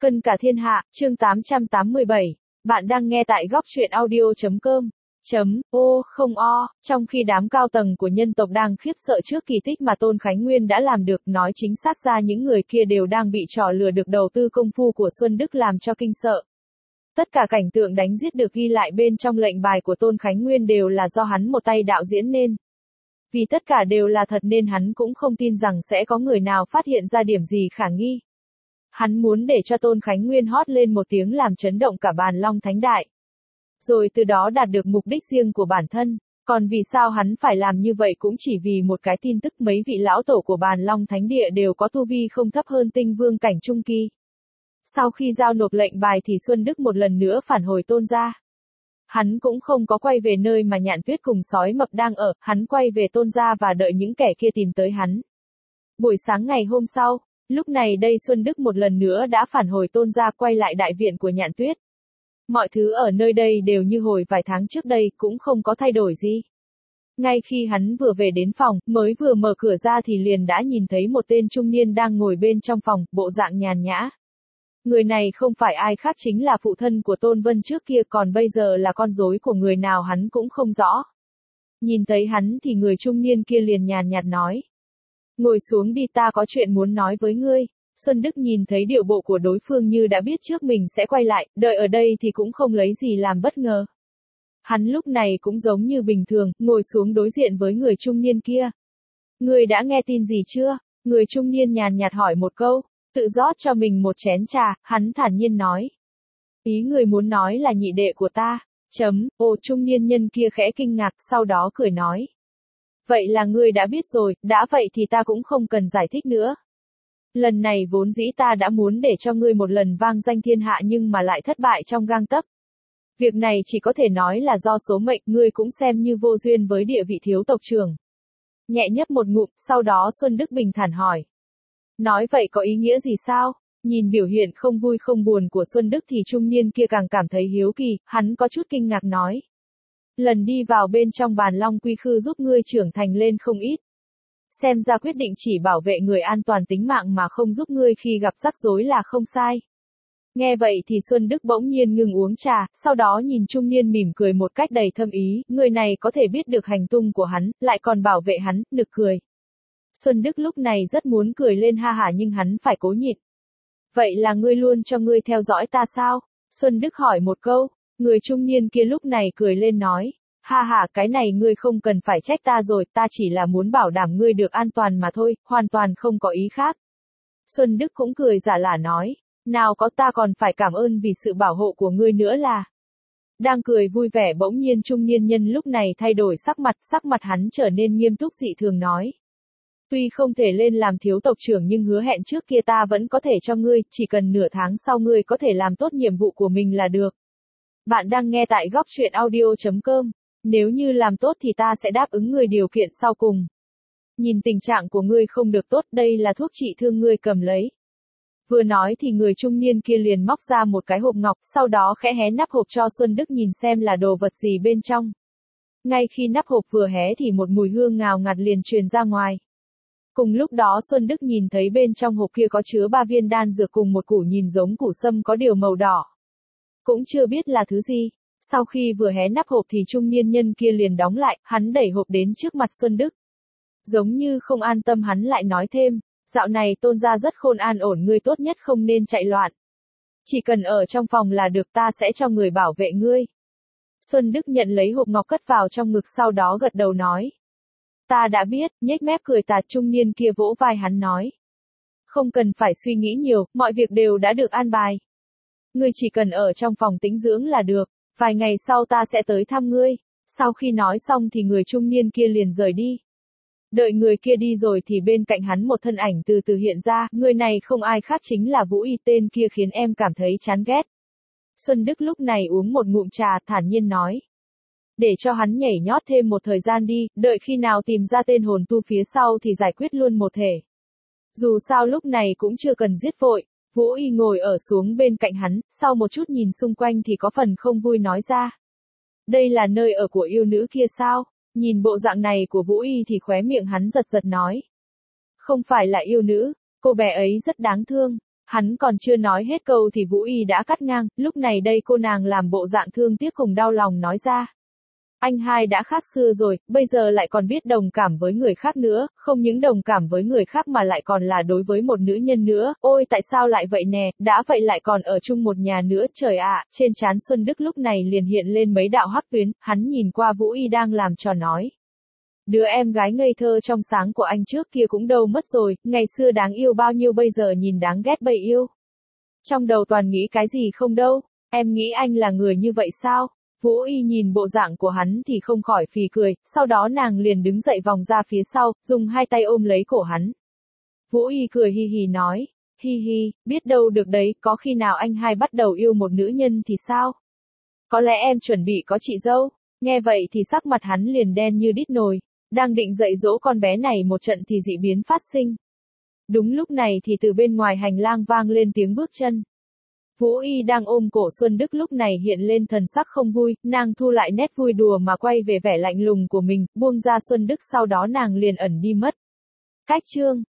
Cân cả thiên hạ, chương 887. Bạn đang nghe tại góc truyện audio.com. Không o, trong khi đám cao tầng của nhân tộc đang khiếp sợ trước kỳ tích mà Tôn Khánh Nguyên đã làm được, nói chính xác ra những người kia đều đang bị trò lừa được đầu tư công phu của Xuân Đức làm cho kinh sợ. Tất cả cảnh tượng đánh giết được ghi lại bên trong lệnh bài của Tôn Khánh Nguyên đều là do hắn một tay đạo diễn nên. Vì tất cả đều là thật nên hắn cũng không tin rằng sẽ có người nào phát hiện ra điểm gì khả nghi. Hắn muốn để cho Tôn Khánh Nguyên hót lên một tiếng làm chấn động cả bàn Long Thánh Đại. Rồi từ đó đạt được mục đích riêng của bản thân. Còn vì sao hắn phải làm như vậy cũng chỉ vì một cái tin tức mấy vị lão tổ của bàn Long Thánh Địa đều có tu vi không thấp hơn tinh vương cảnh trung kỳ. Sau khi giao nộp lệnh bài thì Xuân Đức một lần nữa phản hồi Tôn gia. Hắn cũng không có quay về nơi mà Nhạn Tuyết cùng sói mập đang ở, hắn quay về Tôn gia và đợi những kẻ kia tìm tới hắn. Buổi sáng ngày hôm sau, lúc này đây Xuân Đức một lần nữa đã phản hồi Tôn gia quay lại đại viện của Nhạn Tuyết. Mọi thứ ở nơi đây đều như hồi vài tháng trước đây, cũng không có thay đổi gì. Ngay khi hắn vừa về đến phòng, mới vừa mở cửa ra thì liền đã nhìn thấy một tên trung niên đang ngồi bên trong phòng, bộ dạng nhàn nhã. Người này không phải ai khác chính là phụ thân của Tôn Vân trước kia, còn bây giờ là con rối của người nào hắn cũng không rõ. Nhìn thấy hắn thì người trung niên kia liền nhàn nhạt nói. Ngồi xuống đi, ta có chuyện muốn nói với ngươi. Xuân Đức nhìn thấy điệu bộ của đối phương như đã biết trước mình sẽ quay lại, đợi ở đây thì cũng không lấy gì làm bất ngờ. Hắn lúc này cũng giống như bình thường, ngồi xuống đối diện với người trung niên kia. Ngươi đã nghe tin gì chưa? Người trung niên nhàn nhạt hỏi một câu, tự rót cho mình một chén trà, hắn thản nhiên nói. Ý người muốn nói là nhị đệ của ta. Trung niên nhân kia khẽ kinh ngạc, sau đó cười nói. Vậy là ngươi đã biết rồi, đã vậy thì ta cũng không cần giải thích nữa. Lần này vốn dĩ ta đã muốn để cho ngươi một lần vang danh thiên hạ nhưng mà lại thất bại trong gang tấc. Việc này chỉ có thể nói là do số mệnh, ngươi cũng xem như vô duyên với địa vị thiếu tộc trưởng. Nhẹ nhấp một ngụm, sau đó Xuân Đức bình thản hỏi. Nói vậy có ý nghĩa gì sao? Nhìn biểu hiện không vui không buồn của Xuân Đức thì trung niên kia càng cảm thấy hiếu kỳ, hắn có chút kinh ngạc nói. Lần đi vào bên trong bàn Long Quy Khư giúp ngươi trưởng thành lên không ít. Xem ra quyết định chỉ bảo vệ người an toàn tính mạng mà không giúp ngươi khi gặp rắc rối là không sai. Nghe vậy thì Xuân Đức bỗng nhiên ngừng uống trà, sau đó nhìn trung niên mỉm cười một cách đầy thâm ý, người này có thể biết được hành tung của hắn, lại còn bảo vệ hắn, nực cười. Xuân Đức lúc này rất muốn cười lên ha hả nhưng hắn phải cố nhịn. Vậy là ngươi luôn cho ngươi theo dõi ta sao? Xuân Đức hỏi một câu, người trung niên kia lúc này cười lên nói. Ha ha, cái này ngươi không cần phải trách ta rồi, ta chỉ là muốn bảo đảm ngươi được an toàn mà thôi, hoàn toàn không có ý khác. Xuân Đức cũng cười giả lả nói, nào có, ta còn phải cảm ơn vì sự bảo hộ của ngươi nữa là. Đang cười vui vẻ bỗng nhiên trung niên nhân lúc này thay đổi sắc mặt hắn trở nên nghiêm túc dị thường nói. Tuy không thể lên làm thiếu tộc trưởng nhưng hứa hẹn trước kia ta vẫn có thể cho ngươi, chỉ cần nửa tháng sau ngươi có thể làm tốt nhiệm vụ của mình là được. Bạn đang nghe tại góc truyện audio.com. Nếu như làm tốt thì ta sẽ đáp ứng ngươi điều kiện sau cùng. Nhìn tình trạng của ngươi không được tốt, đây là thuốc trị thương, ngươi cầm lấy. Vừa nói thì người trung niên kia liền móc ra một cái hộp ngọc, sau đó khẽ hé nắp hộp cho Xuân Đức nhìn xem là đồ vật gì bên trong. Ngay khi nắp hộp vừa hé thì một mùi hương ngào ngạt liền truyền ra ngoài. Cùng lúc đó Xuân Đức nhìn thấy bên trong hộp kia có chứa 3 viên đan dược cùng một củ nhìn giống củ sâm có điều màu đỏ. Cũng chưa biết là thứ gì. Sau khi vừa hé nắp hộp thì trung niên nhân kia liền đóng lại, hắn đẩy hộp đến trước mặt Xuân Đức. Giống như không an tâm hắn lại nói thêm, dạo này Tôn gia rất khôn an ổn, ngươi tốt nhất không nên chạy loạn. Chỉ cần ở trong phòng là được, ta sẽ cho người bảo vệ ngươi. Xuân Đức nhận lấy hộp ngọc cất vào trong ngực, sau đó gật đầu nói. Ta đã biết, nhếch mép cười tà, trung niên kia vỗ vai hắn nói. Không cần phải suy nghĩ nhiều, mọi việc đều đã được an bài. Ngươi chỉ cần ở trong phòng tĩnh dưỡng là được. Vài ngày sau ta sẽ tới thăm ngươi. Sau khi nói xong thì người trung niên kia liền rời đi. Đợi người kia đi rồi thì bên cạnh hắn một thân ảnh từ từ hiện ra, người này không ai khác chính là Vũ Y, tên kia khiến em cảm thấy chán ghét. Xuân Đức lúc này uống một ngụm trà, thản nhiên nói. Để cho hắn nhảy nhót thêm một thời gian đi, đợi khi nào tìm ra tên hồn tu phía sau thì giải quyết luôn một thể. Dù sao lúc này cũng chưa cần giết vội. Vũ Y ngồi ở xuống bên cạnh hắn, sau một chút nhìn xung quanh thì có phần không vui nói ra. Đây là nơi ở của yêu nữ kia sao? Nhìn bộ dạng này của Vũ Y thì khóe miệng hắn giật giật nói. Không phải là yêu nữ, cô bé ấy rất đáng thương. Hắn còn chưa nói hết câu thì Vũ Y đã cắt ngang, lúc này đây cô nàng làm bộ dạng thương tiếc cùng đau lòng nói ra. Anh hai đã khác xưa rồi, bây giờ lại còn biết đồng cảm với người khác nữa, không những đồng cảm với người khác mà lại còn là đối với một nữ nhân nữa, ôi tại sao lại vậy nè, đã vậy lại còn ở chung một nhà nữa, trời ạ, trên trán Xuân Đức lúc này liền hiện lên mấy đạo hắc tuyến, hắn nhìn qua Vũ Y đang làm trò nói. Đứa em gái ngây thơ trong sáng của anh trước kia cũng đâu mất rồi, ngày xưa đáng yêu bao nhiêu bây giờ nhìn đáng ghét bầy yêu. Trong đầu toàn nghĩ cái gì không đâu, em nghĩ anh là người như vậy sao? Vũ Y nhìn bộ dạng của hắn thì không khỏi phì cười, sau đó nàng liền đứng dậy vòng ra phía sau, dùng hai tay ôm lấy cổ hắn. Vũ Y cười hi hi nói, hi hi, biết đâu được đấy, có khi nào anh hai bắt đầu yêu một nữ nhân thì sao? Có lẽ em chuẩn bị có chị dâu. Nghe vậy thì sắc mặt hắn liền đen như đít nồi, đang định dạy dỗ con bé này một trận thì dị biến phát sinh. Đúng lúc này thì từ bên ngoài hành lang vang lên tiếng bước chân. Vũ Y đang ôm cổ Xuân Đức lúc này hiện lên thần sắc không vui, nàng thu lại nét vui đùa mà quay về vẻ lạnh lùng của mình, buông ra Xuân Đức sau đó nàng liền ẩn đi mất. Cách chương